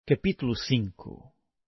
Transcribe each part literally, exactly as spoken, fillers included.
Capítulo cinco.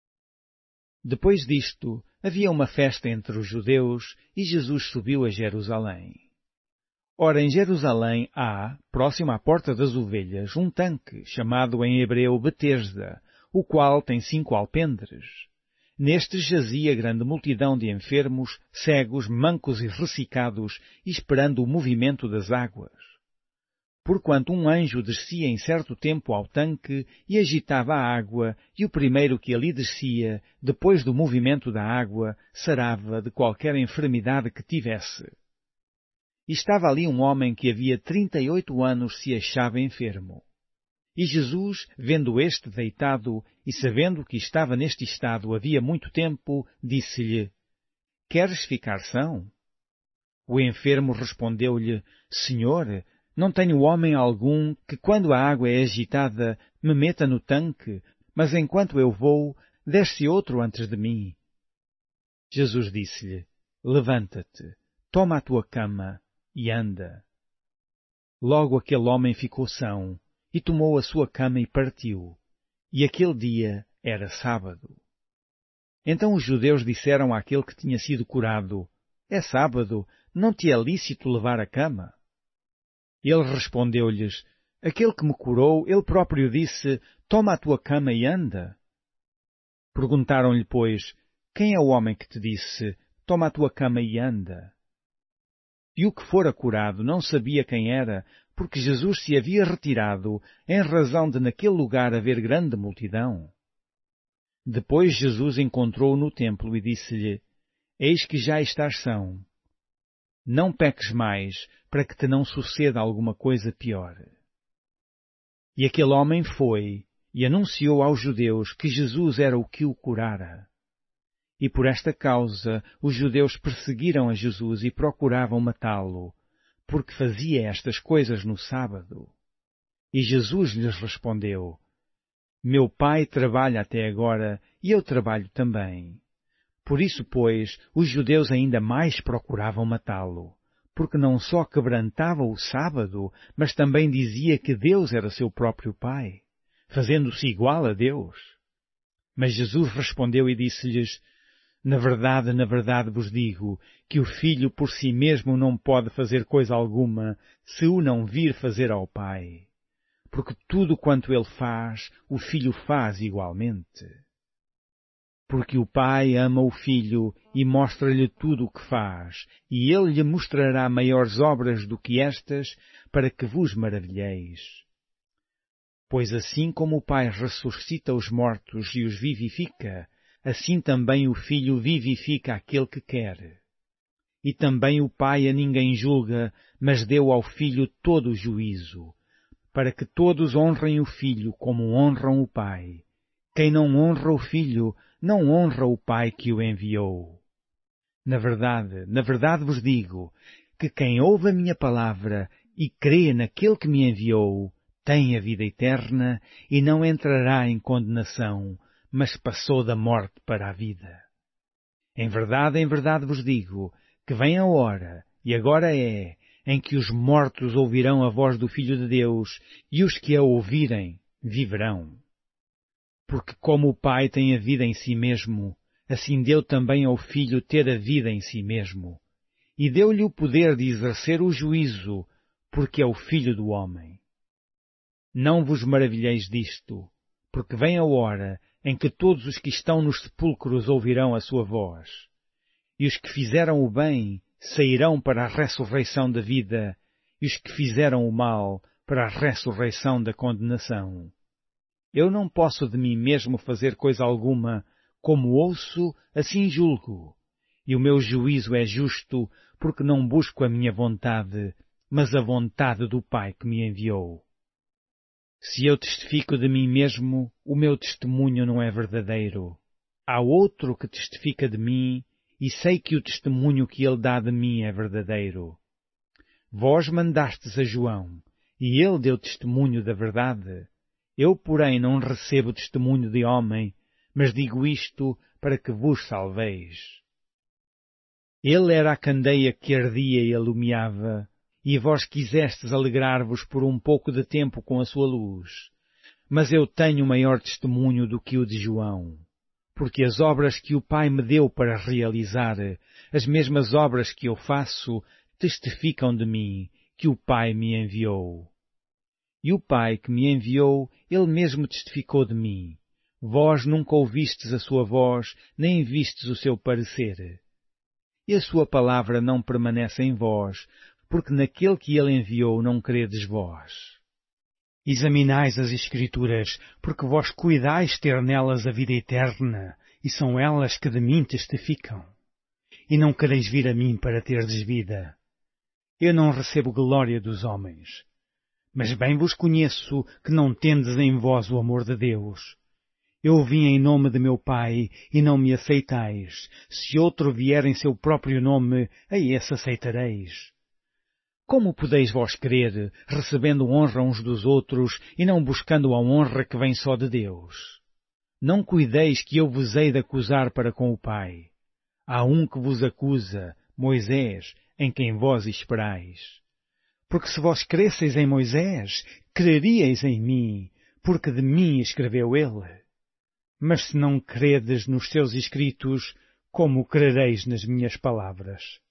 Depois disto, havia uma festa entre os judeus e Jesus subiu a Jerusalém. Ora, em Jerusalém há, próximo à Porta das Ovelhas, um tanque, chamado em hebreu Betesda, o qual tem cinco alpendres. Nestes jazia grande multidão de enfermos, cegos, mancos e ressecados, esperando o movimento das águas. Porquanto um anjo descia em certo tempo ao tanque e agitava a água, e o primeiro que ali descia, depois do movimento da água, sarava de qualquer enfermidade que tivesse. E estava ali um homem que havia trinta e oito anos se achava enfermo. E Jesus, vendo este deitado, e sabendo que estava neste estado havia muito tempo, disse-lhe: Queres ficar são? O enfermo respondeu-lhe: Senhor, não tenho homem algum que, quando a água é agitada, me meta no tanque, mas enquanto eu vou, desce outro antes de mim. Jesus disse-lhe: Levanta-te, toma a tua cama e anda. Logo aquele homem ficou são, e tomou a sua cama e partiu. E aquele dia era sábado. Então os judeus disseram àquele que tinha sido curado: É sábado, não te é lícito levar a cama? Ele respondeu-lhes: Aquele que me curou, ele próprio disse: Toma a tua cama e anda. Perguntaram-lhe, pois: Quem é o homem que te disse: Toma a tua cama e anda? E o que fora curado não sabia quem era, porque Jesus se havia retirado, em razão de naquele lugar haver grande multidão. Depois Jesus encontrou-o no templo e disse-lhe: Eis que já estás são. Não peques mais, para que te não suceda alguma coisa pior. E aquele homem foi e anunciou aos judeus que Jesus era o que o curara. E por esta causa os judeus perseguiram a Jesus e procuravam matá-lo, porque fazia estas coisas no sábado. E Jesus lhes respondeu: Meu Pai trabalha até agora e eu trabalho também. Por isso, pois, os judeus ainda mais procuravam matá-lo, porque não só quebrantava o sábado, mas também dizia que Deus era seu próprio Pai, fazendo-se igual a Deus. Mas Jesus respondeu e disse-lhes: Na verdade, na verdade vos digo, que o Filho por si mesmo não pode fazer coisa alguma, se o não vir fazer ao Pai. Porque tudo quanto ele faz, o Filho faz igualmente. Porque o Pai ama o Filho e mostra-lhe tudo o que faz, e ele lhe mostrará maiores obras do que estas, para que vos maravilheis. Pois assim como o Pai ressuscita os mortos e os vivifica, assim também o Filho vivifica aquele que quer. E também o Pai a ninguém julga, mas deu ao Filho todo o juízo, para que todos honrem o Filho como honram o Pai. Quem não honra o Filho, não honra o Pai que o enviou. Na verdade, na verdade vos digo, que quem ouve a minha palavra e crê naquele que me enviou, tem a vida eterna e não entrará em condenação, mas passou da morte para a vida. Em verdade, em verdade vos digo, que vem a hora, e agora é, em que os mortos ouvirão a voz do Filho de Deus, e os que a ouvirem viverão. Porque como o Pai tem a vida em si mesmo, assim deu também ao Filho ter a vida em si mesmo. E deu-lhe o poder de exercer o juízo, porque é o Filho do homem. Não vos maravilheis disto, porque vem a hora em que todos os que estão nos sepulcros ouvirão a sua voz. E os que fizeram o bem sairão para a ressurreição da vida, e os que fizeram o mal para a ressurreição da condenação. Eu não posso de mim mesmo fazer coisa alguma, como ouço, assim julgo. E o meu juízo é justo, porque não busco a minha vontade, mas a vontade do Pai que me enviou. Se eu testifico de mim mesmo, o meu testemunho não é verdadeiro. Há outro que testifica de mim, e sei que o testemunho que ele dá de mim é verdadeiro. Vós mandastes a João, e ele deu testemunho da verdade. Eu, porém, não recebo testemunho de homem, mas digo isto para que vos salveis. Ele era a candeia que ardia e alumiava, e vós quisestes alegrar-vos por um pouco de tempo com a sua luz. Mas eu tenho maior testemunho do que o de João, porque as obras que o Pai me deu para realizar, as mesmas obras que eu faço, testificam de mim, que o Pai me enviou. E o Pai que me enviou, ele mesmo testificou de mim. Vós nunca ouvistes a sua voz, nem vistes o seu parecer. E a sua palavra não permanece em vós, porque naquele que ele enviou não credes vós. Examinais as Escrituras, porque vós cuidais ter nelas a vida eterna, e são elas que de mim testificam. E não quereis vir a mim para terdes vida. Eu não recebo glória dos homens. Mas bem vos conheço que não tendes em vós o amor de Deus. Eu vim em nome de meu Pai, e não me aceitais. Se outro vier em seu próprio nome, a esse aceitareis. Como podeis vós crer, recebendo honra uns dos outros, e não buscando a honra que vem só de Deus? Não cuideis que eu vos hei de acusar para com o Pai. Há um que vos acusa, Moisés, em quem vós esperais. Porque se vós cresseis em Moisés, creríeis em mim, porque de mim escreveu ele. Mas se não credes nos seus escritos, como crereis nas minhas palavras?